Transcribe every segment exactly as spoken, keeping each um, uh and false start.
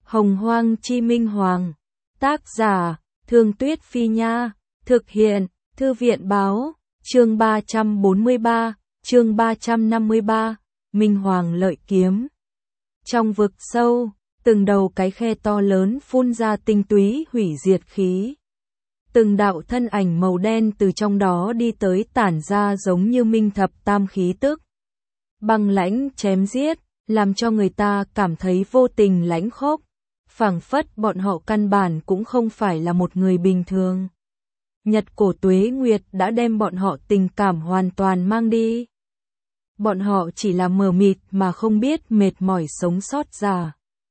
Hồng Hoang Chi Minh Hoàng. Tác giả, Thương Tuyết Phi Nha. Thực hiện, Thư viện Báo. Chương ba trăm bốn mươi ba, chương ba trăm năm mươi ba, Minh Hoàng lợi kiếm. Trong vực sâu, từng đầu cái khe to lớn phun ra tinh túy hủy diệt khí. Từng đạo thân ảnh màu đen từ trong đó đi tới tản ra giống như minh thập tam khí tức. Băng lãnh chém giết, làm cho người ta cảm thấy vô tình lãnh khốc. Phảng phất bọn họ căn bản cũng không phải là một người bình thường. Nhật cổ tuế nguyệt đã đem bọn họ tình cảm hoàn toàn mang đi. Bọn họ chỉ là mờ mịt mà không biết mệt mỏi sống sót ra.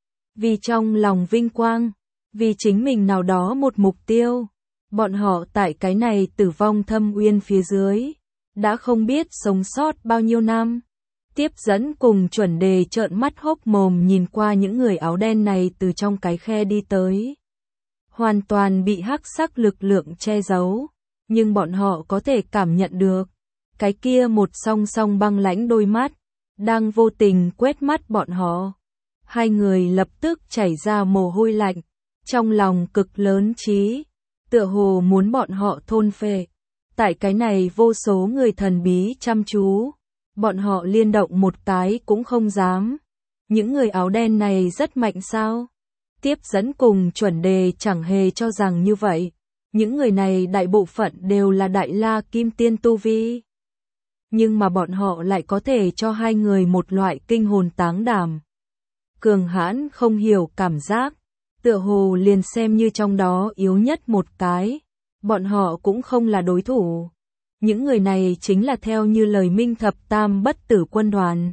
Vì trong lòng vinh quang, vì chính mình nào đó một mục tiêu, bọn họ tại cái này tử vong thâm uyên phía dưới, đã không biết sống sót bao nhiêu năm. Tiếp dẫn cùng chuẩn đề trợn mắt hốc mồm nhìn qua những người áo đen này từ trong cái khe đi tới. Hoàn toàn bị hắc sắc lực lượng che giấu, nhưng bọn họ có thể cảm nhận được. Cái kia một song song băng lãnh đôi mắt, đang vô tình quét mắt bọn họ. Hai người lập tức chảy ra mồ hôi lạnh, trong lòng cực lớn chí, tựa hồ muốn bọn họ thôn phệ. Tại cái này vô số người thần bí chăm chú, bọn họ liên động một cái cũng không dám. Những người áo đen này rất mạnh sao? Tiếp dẫn cùng chuẩn đề chẳng hề cho rằng như vậy. Những người này đại bộ phận đều là đại la kim tiên tu vi. Nhưng mà bọn họ lại có thể cho hai người một loại kinh hồn táng đảm. Cường hãn không hiểu cảm giác, tựa hồ liền xem như trong đó yếu nhất một cái, bọn họ cũng không là đối thủ. Những người này chính là theo như lời Minh Thập Tam bất tử quân đoàn.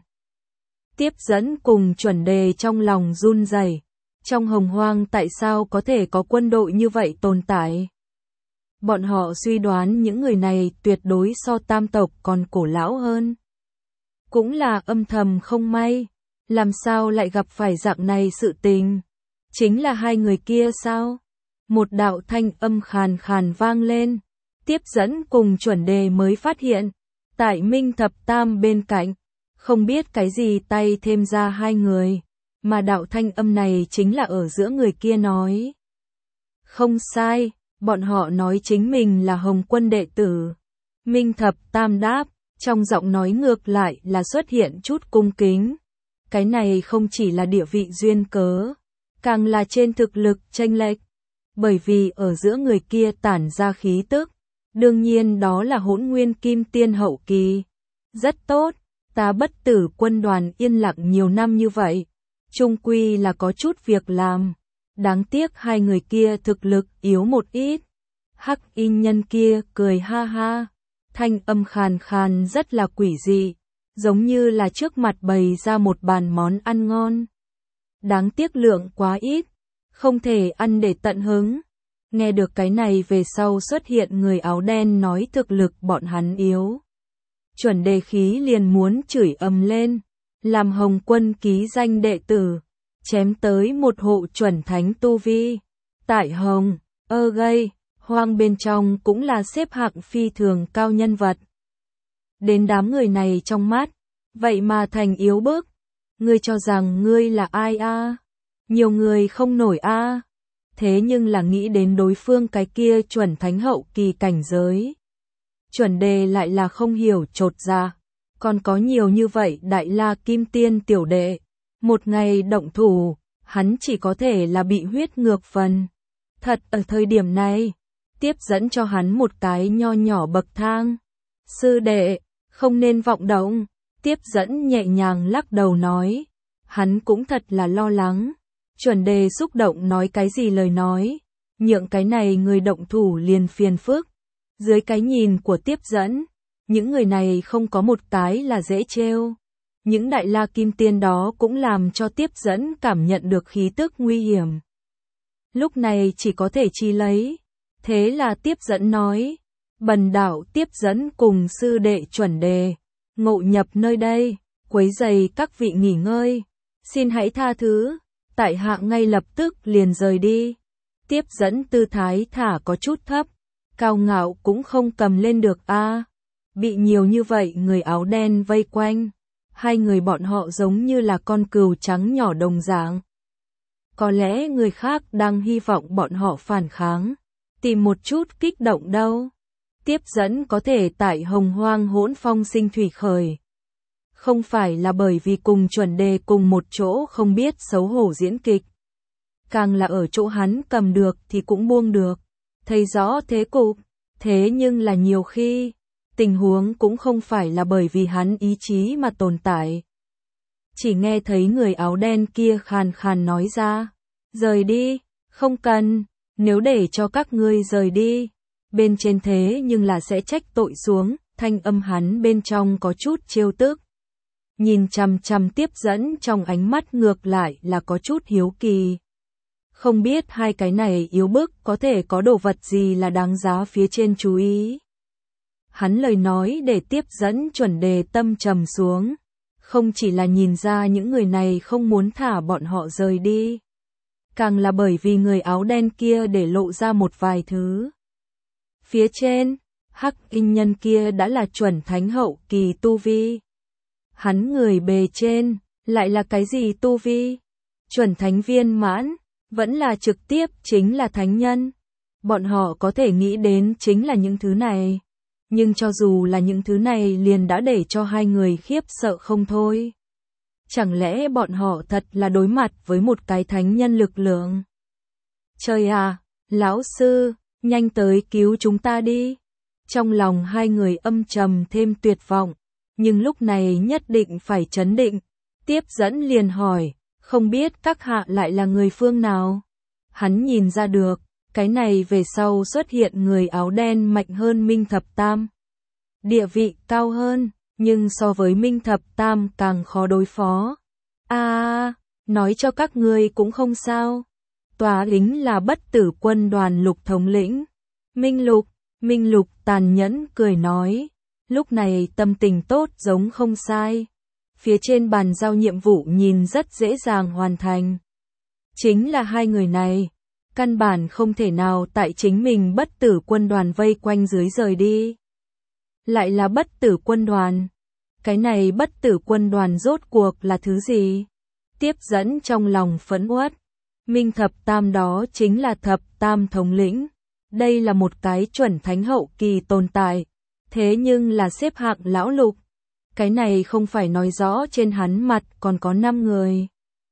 Tiếp dẫn cùng chuẩn đề trong lòng run rẩy. Trong hồng hoang tại sao có thể có quân đội như vậy tồn tại? Bọn họ suy đoán những người này tuyệt đối so tam tộc còn cổ lão hơn. Cũng là âm thầm không may, làm sao lại gặp phải dạng này sự tình? Chính là hai người kia sao? Một đạo thanh âm khàn khàn vang lên, tiếp dẫn cùng chuẩn đề mới phát hiện, tại Minh Thập Tam bên cạnh, không biết cái gì tay thêm ra hai người, mà đạo thanh âm này chính là ở giữa người kia nói. Không sai. Bọn họ nói chính mình là Hồng Quân đệ tử. Minh Thập Tam đáp, trong giọng nói ngược lại là xuất hiện chút cung kính. Cái này không chỉ là địa vị duyên cớ, càng là trên thực lực chênh lệch. Bởi vì ở giữa người kia tản ra khí tức, đương nhiên đó là Hỗn Nguyên Kim Tiên hậu kỳ. Rất tốt, ta bất tử quân đoàn yên lặng nhiều năm như vậy, chung quy là có chút việc làm. Đáng tiếc hai người kia thực lực yếu một ít. Hắc y nhân kia cười ha ha, thanh âm khàn khàn rất là quỷ dị, giống như là trước mặt bày ra một bàn món ăn ngon. Đáng tiếc lượng quá ít, không thể ăn để tận hứng. Nghe được cái này về sau xuất hiện người áo đen nói thực lực bọn hắn yếu. Chuẩn đề khí liền muốn chửi ầm lên, làm Hồng Quân ký danh đệ tử. Chém tới một hộ chuẩn thánh tu vi. Tại Hồng, ơ gây, hoang bên trong cũng là xếp hạng phi thường cao nhân vật. Đến đám người này trong mắt, vậy mà thành yếu bức. Ngươi cho rằng ngươi là ai a? À? Nhiều người không nổi a. À? Thế nhưng là nghĩ đến đối phương cái kia chuẩn thánh hậu kỳ cảnh giới. Chuẩn đề lại là không hiểu chột ra. Còn có nhiều như vậy đại la kim tiên tiểu đệ. Một ngày động thủ, hắn chỉ có thể là bị huyết ngược phần. Thật ở thời điểm này, tiếp dẫn cho hắn một cái nho nhỏ bậc thang. Sư đệ, không nên vọng động. Tiếp dẫn nhẹ nhàng lắc đầu nói. Hắn cũng thật là lo lắng. Chuẩn đề xúc động nói cái gì lời nói. Nhượng cái này người động thủ liền phiền phức. Dưới cái nhìn của tiếp dẫn, những người này không có một cái là dễ trêu. Những đại la kim tiên đó cũng làm cho tiếp dẫn cảm nhận được khí tức nguy hiểm. Lúc này chỉ có thể chi lấy. Thế là tiếp dẫn nói. Bần đạo tiếp dẫn cùng sư đệ chuẩn đề. Ngộ nhập nơi đây, quấy rầy các vị nghỉ ngơi. Xin hãy tha thứ. Tại hạ ngay lập tức liền rời đi. Tiếp dẫn tư thái thả có chút thấp. Cao ngạo cũng không cầm lên được a. À, bị nhiều như vậy người áo đen vây quanh. Hai người bọn họ giống như là con cừu trắng nhỏ đồng dạng. Có lẽ người khác đang hy vọng bọn họ phản kháng, tìm một chút kích động đâu. Tiếp dẫn có thể tại Hồng Hoang Hỗn Phong sinh thủy khởi. Không phải là bởi vì cùng chuẩn đề cùng một chỗ không biết xấu hổ diễn kịch. Càng là ở chỗ hắn cầm được thì cũng buông được. Thấy rõ thế cục, thế nhưng là nhiều khi, tình huống cũng không phải là bởi vì hắn ý chí mà tồn tại. Chỉ nghe thấy người áo đen kia khàn khàn nói ra, rời đi, không cần, nếu để cho các ngươi rời đi, bên trên thế nhưng là sẽ trách tội xuống, thanh âm hắn bên trong có chút trêu tức. Nhìn chằm chằm tiếp dẫn trong ánh mắt ngược lại là có chút hiếu kỳ. Không biết hai cái này yếu bức có thể có đồ vật gì là đáng giá phía trên chú ý. Hắn lời nói để tiếp dẫn chuẩn đề tâm trầm xuống. Không chỉ là nhìn ra những người này không muốn thả bọn họ rời đi. Càng là bởi vì người áo đen kia để lộ ra một vài thứ. Phía trên, hắc y nhân kia đã là chuẩn thánh hậu kỳ tu vi. Hắn người bề trên, lại là cái gì tu vi? Chuẩn thánh viên mãn, vẫn là trực tiếp chính là thánh nhân. Bọn họ có thể nghĩ đến chính là những thứ này. Nhưng cho dù là những thứ này liền đã để cho hai người khiếp sợ không thôi. Chẳng lẽ bọn họ thật là đối mặt với một cái thánh nhân lực lượng? Trời à, lão sư, nhanh tới cứu chúng ta đi. Trong lòng hai người âm trầm thêm tuyệt vọng. Nhưng lúc này nhất định phải trấn định. Tiếp dẫn liền hỏi, không biết các hạ lại là người phương nào? Hắn nhìn ra được, cái này về sau xuất hiện người áo đen mạnh hơn Minh Thập Tam. Địa vị cao hơn, nhưng so với Minh Thập Tam càng khó đối phó. À, nói cho các ngươi cũng không sao. Tòa lính là Bất Tử Quân đoàn Lục thống lĩnh. Minh Lục, Minh Lục tàn nhẫn cười nói. Lúc này tâm tình tốt giống không sai. Phía trên bàn giao nhiệm vụ nhìn rất dễ dàng hoàn thành. Chính là hai người này. Căn bản không thể nào tại chính mình Bất Tử Quân đoàn vây quanh dưới rời đi. Lại là Bất Tử Quân đoàn. Cái này Bất Tử Quân đoàn rốt cuộc là thứ gì? Tiếp dẫn trong lòng phẫn uất. Minh Thập Tam đó chính là Thập Tam thống lĩnh. Đây là một cái chuẩn thánh hậu kỳ tồn tại. Thế nhưng là xếp hạng lão lục. Cái này không phải nói rõ trên hắn mặt còn có năm người.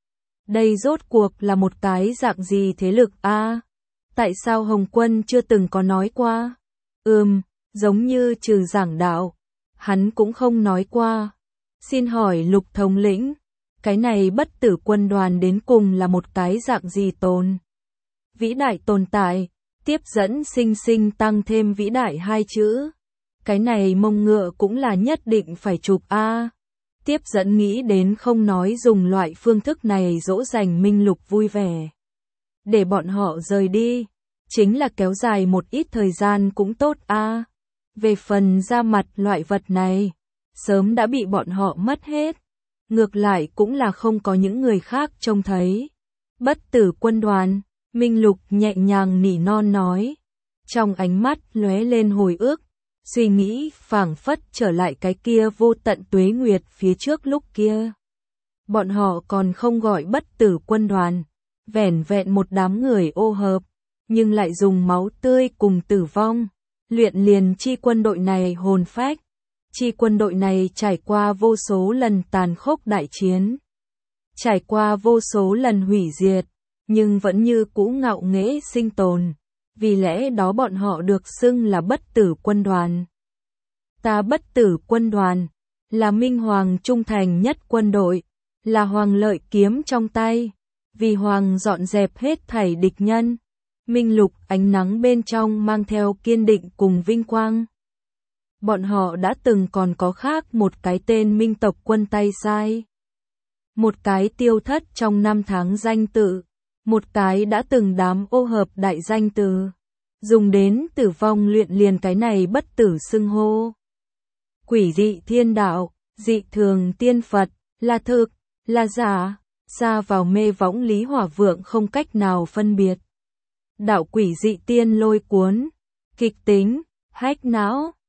Đây rốt cuộc là một cái dạng gì thế lực a? À, tại sao Hồng Quân chưa từng có nói qua? Ừm, giống như trừ giảng đạo, hắn cũng không nói qua. Xin hỏi Lục thống lĩnh, cái này Bất Tử Quân đoàn đến cùng là một cái dạng gì tồn? Vĩ đại tồn tại, tiếp dẫn sinh sinh tăng thêm vĩ đại hai chữ. Cái này mông ngựa cũng là nhất định phải chụp a. À, tiếp dẫn nghĩ đến không nói dùng loại phương thức này dỗ dành Minh Lục vui vẻ. Để bọn họ rời đi, chính là kéo dài một ít thời gian cũng tốt a. À, về phần ra mặt loại vật này, sớm đã bị bọn họ mất hết. Ngược lại cũng là không có những người khác trông thấy. Bất Tử Quân đoàn, Minh Lục nhẹ nhàng nỉ non nói. Trong ánh mắt lóe lên hồi ức. Suy nghĩ phảng phất trở lại cái kia vô tận tuế nguyệt phía trước lúc kia. Bọn họ còn không gọi Bất Tử Quân đoàn, vẻn vẹn một đám người ô hợp, nhưng lại dùng máu tươi cùng tử vong, luyện liền chi quân đội này hồn phách. Chi quân đội này trải qua vô số lần tàn khốc đại chiến, trải qua vô số lần hủy diệt, nhưng vẫn như cũ ngạo nghễ sinh tồn. Vì lẽ đó bọn họ được xưng là Bất Tử Quân đoàn. Ta Bất Tử Quân đoàn, là Minh Hoàng trung thành nhất quân đội, là Hoàng lợi kiếm trong tay, vì Hoàng dọn dẹp hết thảy địch nhân. Minh Lục ánh nắng bên trong mang theo kiên định cùng vinh quang. Bọn họ đã từng còn có khác một cái tên Minh tộc quân tay sai. Một cái tiêu thất trong năm tháng danh tự. Một cái đã từng đám ô hợp đại danh từ, dùng đến tử vong luyện liền cái này bất tử xưng hô. Quỷ dị thiên đạo, dị thường tiên Phật, là thực, là giả, xa vào mê võng lý hỏa vượng không cách nào phân biệt. Đạo quỷ dị tiên lôi cuốn, kịch tính, hách não,